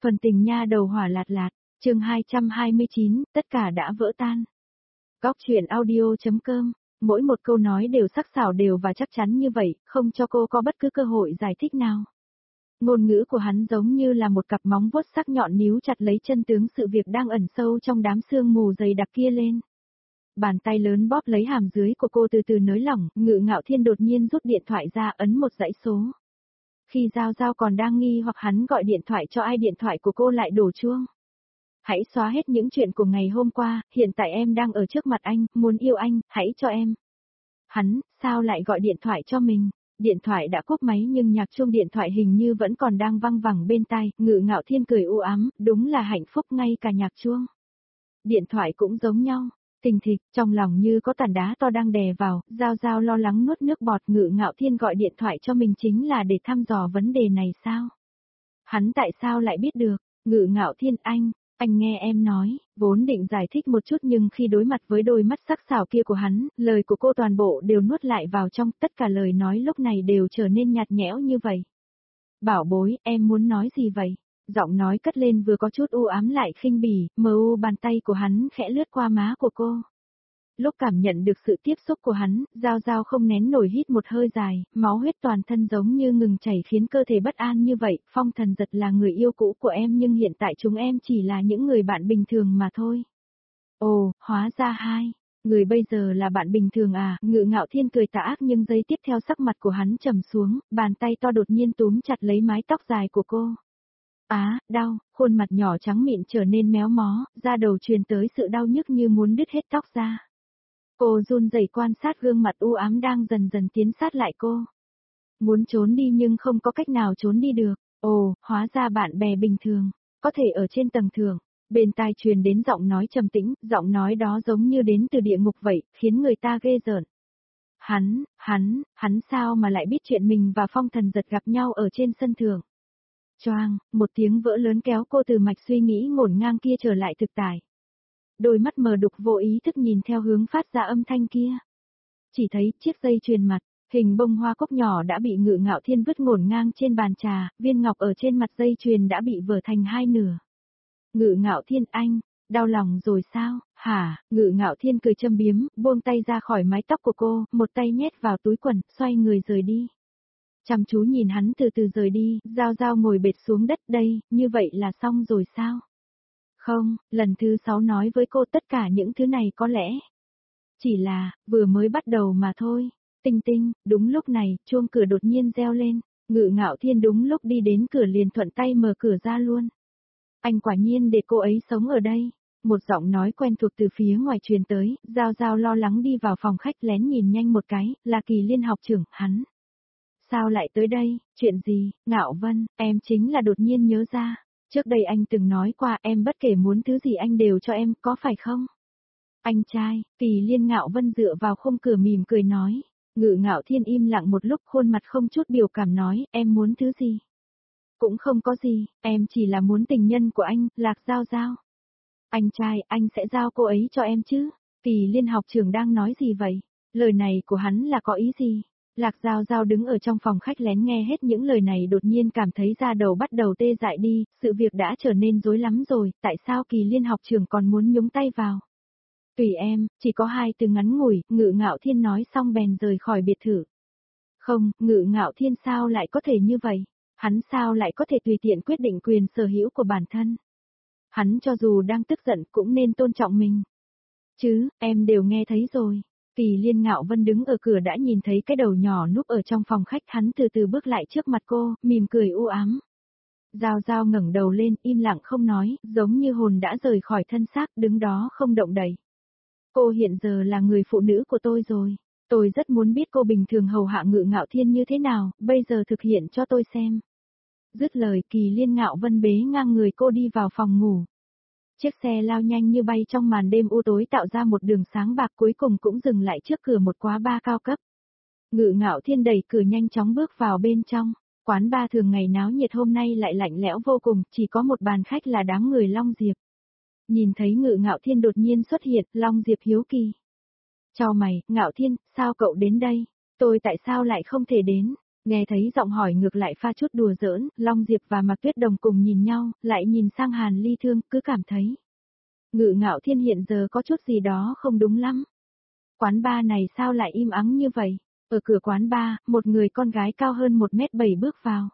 Phần tình nha đầu hỏa lạt lạt, chương 229, tất cả đã vỡ tan. Góc chuyện audio.com, mỗi một câu nói đều sắc sảo đều và chắc chắn như vậy, không cho cô có bất cứ cơ hội giải thích nào. Ngôn ngữ của hắn giống như là một cặp móng vuốt sắc nhọn níu chặt lấy chân tướng sự việc đang ẩn sâu trong đám sương mù dày đặc kia lên. Bàn tay lớn bóp lấy hàm dưới của cô từ từ nới lỏng, Ngự Ngạo Thiên đột nhiên rút điện thoại ra ấn một dãy số. Khi Giao Giao còn đang nghi hoặc hắn gọi điện thoại cho ai, điện thoại của cô lại đổ chuông. Hãy xóa hết những chuyện của ngày hôm qua, hiện tại em đang ở trước mặt anh, muốn yêu anh, hãy cho em. Hắn, sao lại gọi điện thoại cho mình? Điện thoại đã cúp máy nhưng nhạc chuông điện thoại hình như vẫn còn đang vang vẳng bên tai, Ngự Ngạo Thiên cười u ám, đúng là hạnh phúc ngay cả nhạc chuông. Điện thoại cũng giống nhau. Thình thịch, trong lòng như có tảng đá to đang đè vào, Giao Giao lo lắng nuốt nước bọt. Ngự Ngạo Thiên gọi điện thoại cho mình chính là để thăm dò vấn đề này sao? Hắn tại sao lại biết được? Ngự Ngạo Thiên, anh nghe em nói, vốn định giải thích một chút nhưng khi đối mặt với đôi mắt sắc sảo kia của hắn, lời của cô toàn bộ đều nuốt lại vào trong, tất cả lời nói lúc này đều trở nên nhạt nhẽo như vậy. Bảo bối, em muốn nói gì vậy? Giọng nói cất lên vừa có chút u ám lại khinh bỉ, bàn tay của hắn khẽ lướt qua má của cô. Lúc cảm nhận được sự tiếp xúc của hắn, Giao Giao không nén nổi hít một hơi dài, máu huyết toàn thân giống như ngừng chảy khiến cơ thể bất an như vậy. Phong Thần Giật là người yêu cũ của em nhưng hiện tại chúng em chỉ là những người bạn bình thường mà thôi. Ồ, hóa ra người bây giờ là bạn bình thường à? Ngự Ngạo Thiên cười tà ác nhưng giây tiếp theo sắc mặt của hắn trầm xuống, bàn tay to đột nhiên túm chặt lấy mái tóc dài của cô. Đau, khuôn mặt nhỏ trắng mịn trở nên méo mó, da đầu truyền tới sự đau nhức như muốn đứt hết tóc ra. Cô run rẩy quan sát gương mặt u ám đang dần dần tiến sát lại cô. Muốn trốn đi nhưng không có cách nào trốn đi được. Ồ, hóa ra bạn bè bình thường, có thể ở trên tầng thượng. Bên tai truyền đến giọng nói trầm tĩnh, giọng nói đó giống như đến từ địa ngục vậy, khiến người ta ghê rợn. Hắn sao mà lại biết chuyện mình và Phong Thần Giật gặp nhau ở trên sân thượng? Choang, một tiếng vỡ lớn kéo cô từ mạch suy nghĩ ngổn ngang kia trở lại thực tại. Đôi mắt mờ đục vô ý thức nhìn theo hướng phát ra âm thanh kia. Chỉ thấy chiếc dây chuyền mặt, hình bông hoa cúc nhỏ đã bị Ngự Ngạo Thiên vứt ngổn ngang trên bàn trà, viên ngọc ở trên mặt dây chuyền đã bị vỡ thành hai nửa. Ngự Ngạo Thiên, đau lòng rồi sao? Hả? Ngự Ngạo Thiên cười châm biếm, buông tay ra khỏi mái tóc của cô, một tay nhét vào túi quần, xoay người rời đi. Chăm chú nhìn hắn từ từ rời đi, Giao Giao ngồi bệt xuống đất. Đây, như vậy là xong rồi sao? Không, lần thứ 6 nói với cô tất cả những thứ này có lẽ chỉ là, vừa mới bắt đầu mà thôi. Tinh tinh, đúng lúc này, chuông cửa đột nhiên reo lên, Ngự Ngạo Thiên đúng lúc đi đến cửa liền thuận tay mở cửa ra luôn. Anh quả nhiên để cô ấy sống ở đây. Một giọng nói quen thuộc từ phía ngoài truyền tới, Giao Giao lo lắng đi vào phòng khách lén nhìn nhanh một cái, là Kỳ Liên học trưởng, hắn. Sao lại tới đây, chuyện gì? Ngạo Vân, em chính là đột nhiên nhớ ra. Trước đây anh từng nói qua em bất kể muốn thứ gì anh đều cho em, có phải không? Anh trai, Kỳ Liên. Ngạo Vân dựa vào khung cửa mỉm cười nói. Ngự Ngạo Thiên im lặng một lúc, khuôn mặt không chút biểu cảm nói, em muốn thứ gì? Cũng không có gì, em chỉ là muốn tình nhân của anh, Lạc Giao Giao. Anh trai, anh sẽ giao cô ấy cho em chứ? Kỳ Liên học trưởng đang nói gì vậy? Lời này của hắn là có ý gì? Lạc Giao Giao đứng ở trong phòng khách lén nghe hết những lời này, đột nhiên cảm thấy da đầu bắt đầu tê dại đi, sự việc đã trở nên rối lắm rồi, tại sao Kỳ Liên học trưởng còn muốn nhúng tay vào? Tùy em, chỉ có 2 từ ngắn ngủi, Ngự Ngạo Thiên nói xong bèn rời khỏi biệt thự. Không, Ngự Ngạo Thiên sao lại có thể như vậy? Hắn sao lại có thể tùy tiện quyết định quyền sở hữu của bản thân? Hắn cho dù đang tức giận cũng nên tôn trọng mình. Chứ, em đều nghe thấy rồi. Kỳ Liên. Ngạo Vân đứng ở cửa đã nhìn thấy cái đầu nhỏ núp ở trong phòng khách, hắn từ từ bước lại trước mặt cô, mỉm cười u ám. Giao Giao ngẩng đầu lên, im lặng không nói, giống như hồn đã rời khỏi thân xác, đứng đó không động đậy. Cô hiện giờ là người phụ nữ của tôi rồi. Tôi rất muốn biết cô bình thường hầu hạ Ngự Ngạo Thiên như thế nào, bây giờ thực hiện cho tôi xem. Dứt lời, Kỳ Liên. Ngạo Vân bế ngang người cô đi vào phòng ngủ. Chiếc xe lao nhanh như bay trong màn đêm u tối tạo ra một đường sáng bạc, cuối cùng cũng dừng lại trước cửa một quán bar cao cấp. Ngự Ngạo Thiên đẩy cửa nhanh chóng bước vào bên trong. Quán bar thường ngày náo nhiệt hôm nay lại lạnh lẽo vô cùng, chỉ có một bàn khách là đám người Long Diệp. Nhìn thấy Ngự Ngạo Thiên đột nhiên xuất hiện, Long Diệp hiếu kỳ. Chào mày, Ngạo Thiên, sao cậu đến đây? Tôi tại sao lại không thể đến? Nghe thấy giọng hỏi ngược lại pha chút đùa giỡn, Long Diệp và Mạc Tuyết Đồng cùng nhìn nhau, lại nhìn sang Hàn Ly Thương, cứ cảm thấy. Ngự Ngạo Thiên hiện giờ có chút gì đó không đúng lắm. Quán bar này sao lại im ắng như vậy? Ở cửa quán bar, một người con gái cao hơn 1m7 bước vào.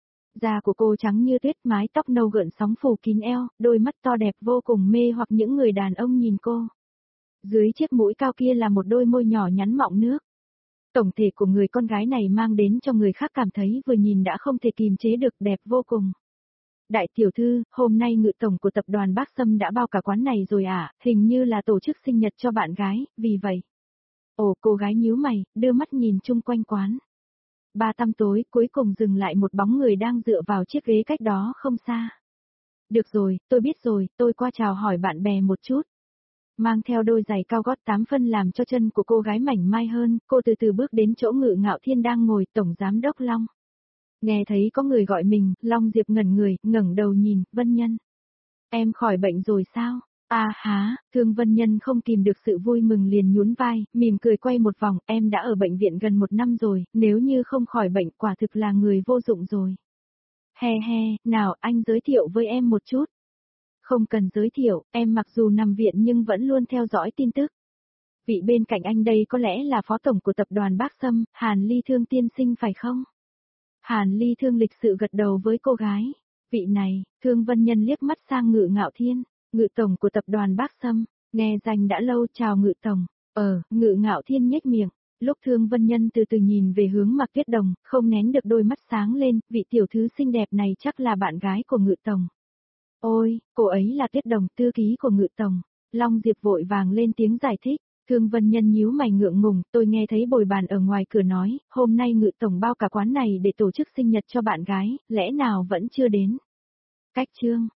Da của cô trắng như tuyết, mái tóc nâu gợn sóng phủ kín eo, đôi mắt to đẹp vô cùng mê hoặc những người đàn ông nhìn cô. Dưới chiếc mũi cao kia là một đôi môi nhỏ nhắn mọng nước. Tổng thể của người con gái này mang đến cho người khác cảm thấy vừa nhìn đã không thể kìm chế được, đẹp vô cùng. Đại tiểu thư, hôm nay ngự tổng của tập đoàn Bác Sâm đã bao cả quán này rồi à, hình như là tổ chức sinh nhật cho bạn gái, vì vậy. Ồ, cô gái nhíu mày, đưa mắt nhìn chung quanh quán. Ba tăm tối, cuối cùng dừng lại một bóng người đang dựa vào chiếc ghế cách đó không xa. Được rồi, tôi biết rồi, tôi qua chào hỏi bạn bè một chút. Mang theo đôi giày cao gót 8 phân làm cho chân của cô gái mảnh mai hơn, cô từ từ bước đến chỗ Ngự Ngạo Thiên đang ngồi, tổng giám đốc Long. Nghe thấy có người gọi mình, Long Diệp ngẩn người, ngẩng đầu nhìn, Vân Nhân. Em khỏi bệnh rồi sao? À há, Thương Vân Nhân không kìm được sự vui mừng liền nhún vai, mỉm cười quay một vòng, em đã ở bệnh viện gần 1 năm rồi, nếu như không khỏi bệnh quả thực là người vô dụng rồi. He he, nào anh giới thiệu với em một chút. Không cần giới thiệu, em mặc dù nằm viện nhưng vẫn luôn theo dõi tin tức. Vị bên cạnh anh đây có lẽ là phó tổng của tập đoàn Bác Sâm, Hàn Ly Thương tiên sinh phải không? Hàn Ly Thương lịch sự gật đầu với cô gái. Vị này, Thương Vân Nhân liếc mắt sang Ngự Ngạo Thiên, Ngự tổng của tập đoàn Bác Sâm, nghe danh đã lâu, chào Ngự tổng. Ngự Ngạo Thiên nhếch miệng. Lúc Thương Vân Nhân từ từ nhìn về hướng Mạc Tuyết Đồng, không nén được đôi mắt sáng lên, vị tiểu thư xinh đẹp này chắc là bạn gái của Ngự tổng. Ôi, cô ấy là Tuyết Đồng, thư ký của Ngự tổng. Long Diệp vội vàng lên tiếng giải thích. Thương Vân Nhân nhíu mày ngượng ngùng, tôi nghe thấy bồi bàn ở ngoài cửa nói, hôm nay Ngự tổng bao cả quán này để tổ chức sinh nhật cho bạn gái, lẽ nào vẫn chưa đến. Cách chương